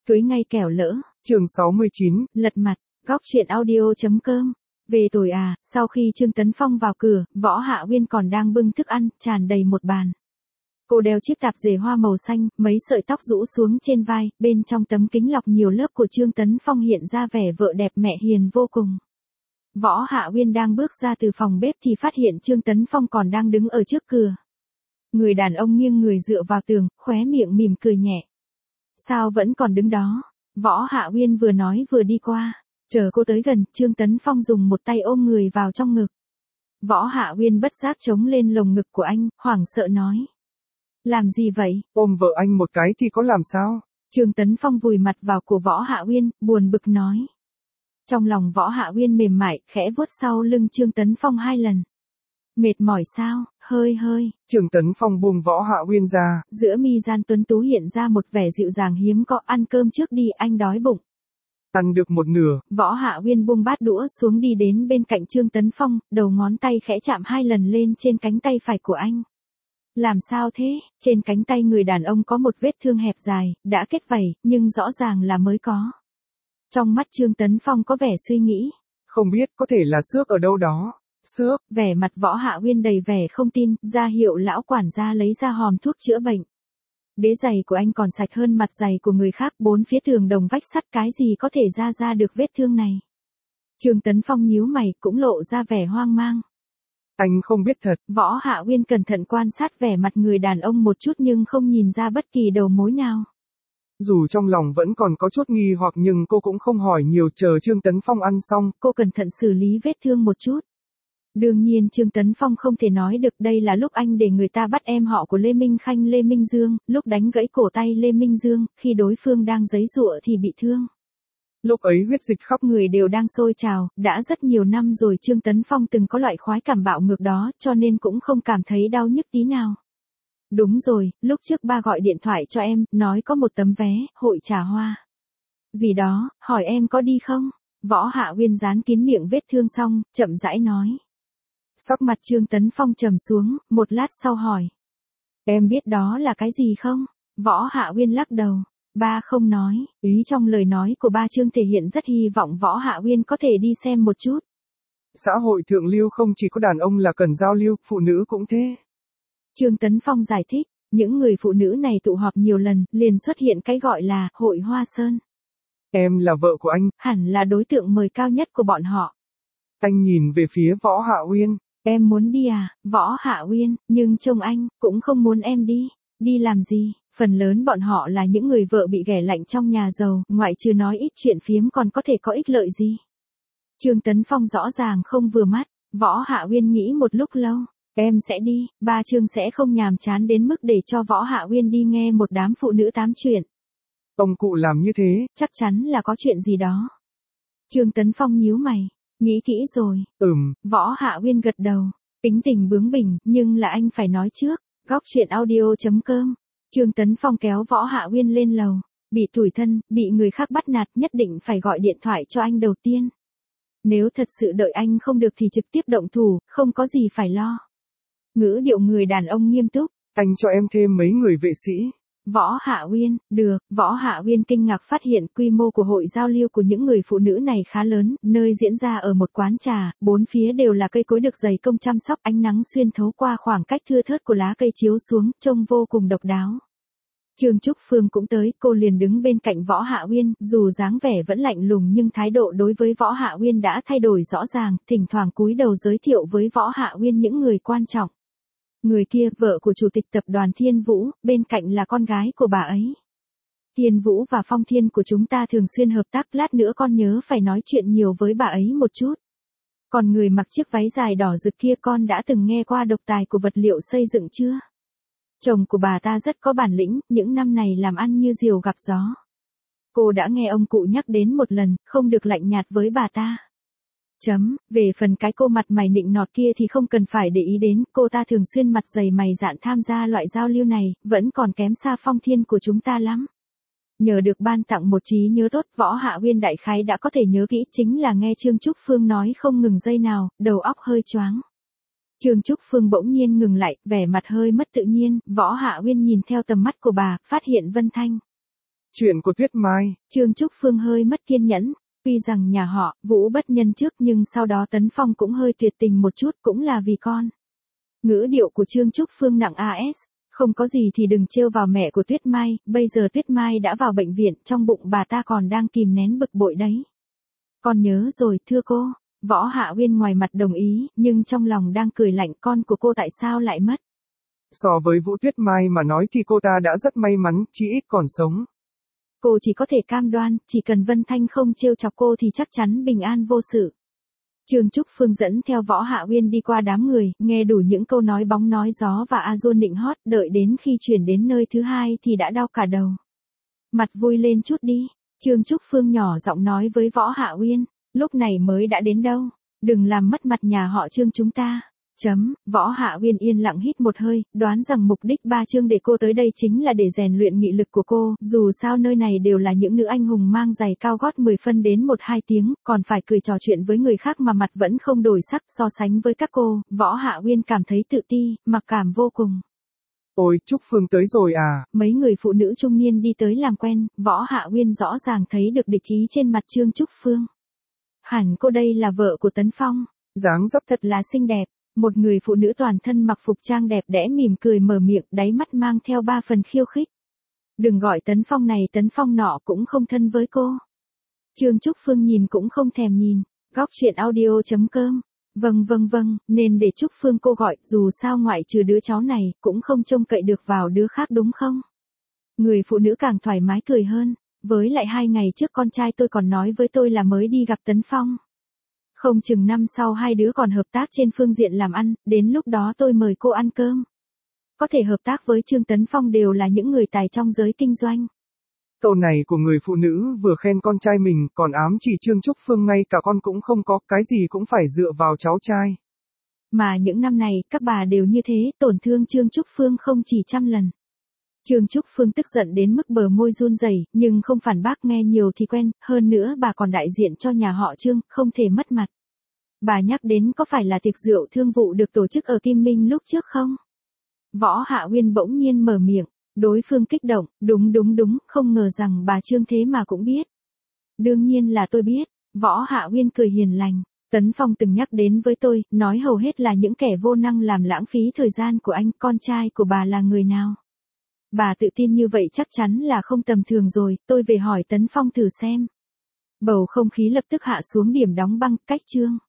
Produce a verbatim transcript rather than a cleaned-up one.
Cưới ngay kẻo lỡ. Chương sáu mươi chín. Lật mặt. Góc truyện audio.com. Về rồi à, sau khi Trương Tấn Phong vào cửa, Võ Hạ Uyên còn đang bưng thức ăn, tràn đầy một bàn. Cô đeo chiếc tạp dề hoa màu xanh, mấy sợi tóc rũ xuống trên vai, bên trong tấm kính lọc nhiều lớp của Trương Tấn Phong hiện ra vẻ vợ đẹp mẹ hiền vô cùng. Võ Hạ Uyên đang bước ra từ phòng bếp thì phát hiện Trương Tấn Phong còn đang đứng ở trước cửa. Người đàn ông nghiêng người dựa vào tường, khóe miệng mỉm cười nhẹ. Sao vẫn còn đứng đó? Võ Hạ Uyên vừa nói vừa đi qua. Chờ cô tới gần, Trương Tấn Phong dùng một tay ôm người vào trong ngực. Võ Hạ Uyên bất giác chống lên lồng ngực của anh, hoảng sợ nói. Làm gì vậy? Ôm vợ anh một cái thì có làm sao? Trương Tấn Phong vùi mặt vào cổ Võ Hạ Uyên, buồn bực nói. Trong lòng Võ Hạ Uyên mềm mại, khẽ vuốt sau lưng Trương Tấn Phong hai lần. Mệt mỏi sao? Hơi hơi. Trương Tấn Phong buông Võ Hạ Uyên ra. Giữa mi gian tuấn tú hiện ra một vẻ dịu dàng hiếm có. Ăn cơm trước đi, anh đói bụng. Ăn được một nửa. Võ Hạ Uyên buông bát đũa xuống đi đến bên cạnh Trương Tấn Phong, đầu ngón tay khẽ chạm hai lần lên trên cánh tay phải của anh. Làm sao thế? Trên cánh tay người đàn ông có một vết thương hẹp dài, đã kết vảy, nhưng rõ ràng là mới có. Trong mắt Trương Tấn Phong có vẻ suy nghĩ. Không biết, có thể là xước ở đâu đó. Xước. Vẻ mặt Võ Hạ Uyên đầy vẻ không tin, ra hiệu lão quản gia lấy ra hòm thuốc chữa bệnh. Đế giày của anh còn sạch hơn mặt giày của người khác, bốn phía tường đồng vách sắt cái gì có thể ra ra được vết thương này. Trương Tấn Phong nhíu mày, cũng lộ ra vẻ hoang mang. Anh không biết thật. Võ Hạ Uyên cẩn thận quan sát vẻ mặt người đàn ông một chút nhưng không nhìn ra bất kỳ đầu mối nào. Dù trong lòng vẫn còn có chút nghi hoặc nhưng cô cũng không hỏi nhiều, chờ Trương Tấn Phong ăn xong. Cô cẩn thận xử lý vết thương một chút. Đương nhiên Trương Tấn Phong không thể nói được đây là lúc anh để người ta bắt em họ của Lê Minh Khanh Lê Minh Dương, lúc đánh gãy cổ tay Lê Minh Dương, khi đối phương đang giãy giụa thì bị thương. Lúc ấy huyết dịch khắp người đều đang sôi trào, đã rất nhiều năm rồi Trương Tấn Phong từng có loại khoái cảm bạo ngược đó cho nên cũng không cảm thấy đau nhức tí nào. Đúng rồi, lúc trước ba gọi điện thoại cho em, nói có một tấm vé, hội trà hoa. Gì đó, hỏi em có đi không? Võ Hạ Uyên dán kín miệng vết thương xong, chậm rãi nói. Sắc mặt Trương Tấn Phong trầm xuống, một lát sau hỏi. Em biết đó là cái gì không? Võ Hạ Uyên lắc đầu. Ba không nói, ý trong lời nói của ba Trương thể hiện rất hy vọng Võ Hạ Uyên có thể đi xem một chút. Xã hội thượng lưu không chỉ có đàn ông là cần giao lưu, phụ nữ cũng thế. Trương Tấn Phong giải thích, những người phụ nữ này tụ họp nhiều lần, liền xuất hiện cái gọi là hội Hoa Sơn. Em là vợ của anh. Hẳn là đối tượng mời cao nhất của bọn họ. Anh nhìn về phía Võ Hạ Uyên. Em muốn đi à, Võ Hạ Uyên, nhưng trông anh, cũng không muốn em đi. Đi làm gì? Phần lớn bọn họ là những người vợ bị ghẻ lạnh trong nhà giàu, ngoại trừ nói ít chuyện phiếm còn có thể có ích lợi gì. Trương Tấn Phong rõ ràng không vừa mắt, Võ Hạ Uyên nghĩ một lúc lâu, em sẽ đi, ba Trương sẽ không nhàm chán đến mức để cho Võ Hạ Uyên đi nghe một đám phụ nữ tám chuyện. Ông cụ làm như thế, chắc chắn là có chuyện gì đó. Trương Tấn Phong nhíu mày, nghĩ kỹ rồi. Ừm. Võ Hạ Uyên gật đầu, tính tình bướng bỉnh, nhưng là anh phải nói trước. Góc truyện audio.com. Trương Tấn Phong kéo Võ Hạ Uyên lên lầu. Bị tủi thân, bị người khác bắt nạt, nhất định phải gọi điện thoại cho anh đầu tiên. Nếu thật sự đợi anh không được thì trực tiếp động thủ, không có gì phải lo. Ngữ điệu người đàn ông nghiêm túc. Anh cho em thêm mấy người vệ sĩ. Võ Hạ Uyên, được. Võ Hạ Uyên kinh ngạc phát hiện quy mô của hội giao lưu của những người phụ nữ này khá lớn, nơi diễn ra ở một quán trà, bốn phía đều là cây cối được dày công chăm sóc, ánh nắng xuyên thấu qua khoảng cách thưa thớt của lá cây chiếu xuống, trông vô cùng độc đáo. Trương Trúc Phương cũng tới, cô liền đứng bên cạnh Võ Hạ Uyên, dù dáng vẻ vẫn lạnh lùng nhưng thái độ đối với Võ Hạ Uyên đã thay đổi rõ ràng, thỉnh thoảng cúi đầu giới thiệu với Võ Hạ Uyên những người quan trọng. Người kia, vợ của chủ tịch tập đoàn Thiên Vũ, bên cạnh là con gái của bà ấy. Thiên Vũ và Phong Thiên của chúng ta thường xuyên hợp tác, lát nữa con nhớ phải nói chuyện nhiều với bà ấy một chút. Còn người mặc chiếc váy dài đỏ rực kia, con đã từng nghe qua độc tài của vật liệu xây dựng chưa? Chồng của bà ta rất có bản lĩnh, những năm này làm ăn như diều gặp gió. Cô đã nghe ông cụ nhắc đến một lần, không được lạnh nhạt với bà ta. Chấm, về phần cái cô mặt mày nịnh nọt kia thì không cần phải để ý đến, cô ta thường xuyên mặt dày mày dạn tham gia loại giao lưu này, vẫn còn kém xa Phong Thiên của chúng ta lắm. Nhờ được ban tặng một trí nhớ tốt, Võ Hạ Uyên đại khái đã có thể nhớ kỹ, chính là nghe Trương Trúc Phương nói không ngừng giây nào, đầu óc hơi choáng. Trương Trúc Phương bỗng nhiên ngừng lại, vẻ mặt hơi mất tự nhiên, Võ Hạ Uyên nhìn theo tầm mắt của bà, phát hiện Vân Thanh. Chuyện của Tuyết Mai. Trương Trúc Phương hơi mất kiên nhẫn. Tuy rằng nhà họ Vũ bất nhân trước nhưng sau đó Tấn Phong cũng hơi tuyệt tình một chút, cũng là vì con. Ngữ điệu của Trương Trúc Phương nặng a ét. Không có gì thì đừng trêu vào mẹ của Tuyết Mai, bây giờ Tuyết Mai đã vào bệnh viện, trong bụng bà ta còn đang kìm nén bực bội đấy. Con nhớ rồi, thưa cô. Võ Hạ Uyên ngoài mặt đồng ý, nhưng trong lòng đang cười lạnh, con của cô tại sao lại mất. So với Vũ Tuyết Mai mà nói thì cô ta đã rất may mắn, chỉ ít còn sống. Cô chỉ có thể cam đoan, chỉ cần Vân Thanh không trêu chọc cô thì chắc chắn bình an vô sự. Trương Trúc Phương dẫn theo Võ Hạ Uyên đi qua đám người, nghe đủ những câu nói bóng nói gió và a dua nịnh hót, đợi đến khi chuyển đến nơi thứ hai thì đã đau cả đầu. Mặt vui lên chút đi, Trương Trúc Phương nhỏ giọng nói với Võ Hạ Uyên, lúc này mới đã đến đâu, đừng làm mất mặt nhà họ Trương chúng ta. Chấm, Võ Hạ Uyên yên lặng hít một hơi, đoán rằng mục đích ba Trương để cô tới đây chính là để rèn luyện nghị lực của cô, dù sao nơi này đều là những nữ anh hùng mang giày cao gót mười phân đến một hai tiếng, còn phải cười trò chuyện với người khác mà mặt vẫn không đổi sắc, so sánh với các cô, Võ Hạ Uyên cảm thấy tự ti, mặc cảm vô cùng. Ôi, Trúc Phương tới rồi à? Mấy người phụ nữ trung niên đi tới làm quen, Võ Hạ Uyên rõ ràng thấy được địch ý trên mặt Trương Trúc Phương. Hẳn cô đây là vợ của Tấn Phong, dáng dấp thật là xinh đẹp. Một người phụ nữ toàn thân mặc phục trang đẹp đẽ mỉm cười mở miệng, đáy mắt mang theo ba phần khiêu khích. Đừng gọi Tấn Phong này Tấn Phong nọ cũng không thân với cô. Trương Trúc Phương nhìn cũng không thèm nhìn. Góc truyện audio chấm com. Vâng vâng vâng, nên để Trúc Phương cô gọi, dù sao ngoại trừ đứa cháu này, cũng không trông cậy được vào đứa khác đúng không? Người phụ nữ càng thoải mái cười hơn. Với lại hai ngày trước con trai tôi còn nói với tôi là mới đi gặp Tấn Phong. Không chừng năm sau hai đứa còn hợp tác trên phương diện làm ăn, đến lúc đó tôi mời cô ăn cơm. Có thể hợp tác với Trương Tấn Phong đều là những người tài trong giới kinh doanh. Câu này của người phụ nữ vừa khen con trai mình, còn ám chỉ Trương Trúc Phương ngay cả con cũng không có, cái gì cũng phải dựa vào cháu trai. Mà những năm này, các bà đều như thế, tổn thương Trương Trúc Phương không chỉ trăm lần. Trương Trúc Phương tức giận đến mức bờ môi run rẩy, nhưng không phản bác, nghe nhiều thì quen, hơn nữa bà còn đại diện cho nhà họ Trương, không thể mất mặt. Bà nhắc đến có phải là tiệc rượu thương vụ được tổ chức ở Kim Minh lúc trước không? Võ Hạ Uyên bỗng nhiên mở miệng, đối phương kích động, đúng đúng đúng, không ngờ rằng bà Trương thế mà cũng biết. Đương nhiên là tôi biết, Võ Hạ Uyên cười hiền lành, Tấn Phong từng nhắc đến với tôi, nói hầu hết là những kẻ vô năng làm lãng phí thời gian của anh, con trai của bà là người nào? Bà tự tin như vậy chắc chắn là không tầm thường rồi, tôi về hỏi Tấn Phong thử xem. Bầu không khí lập tức hạ xuống điểm đóng băng, cách Trương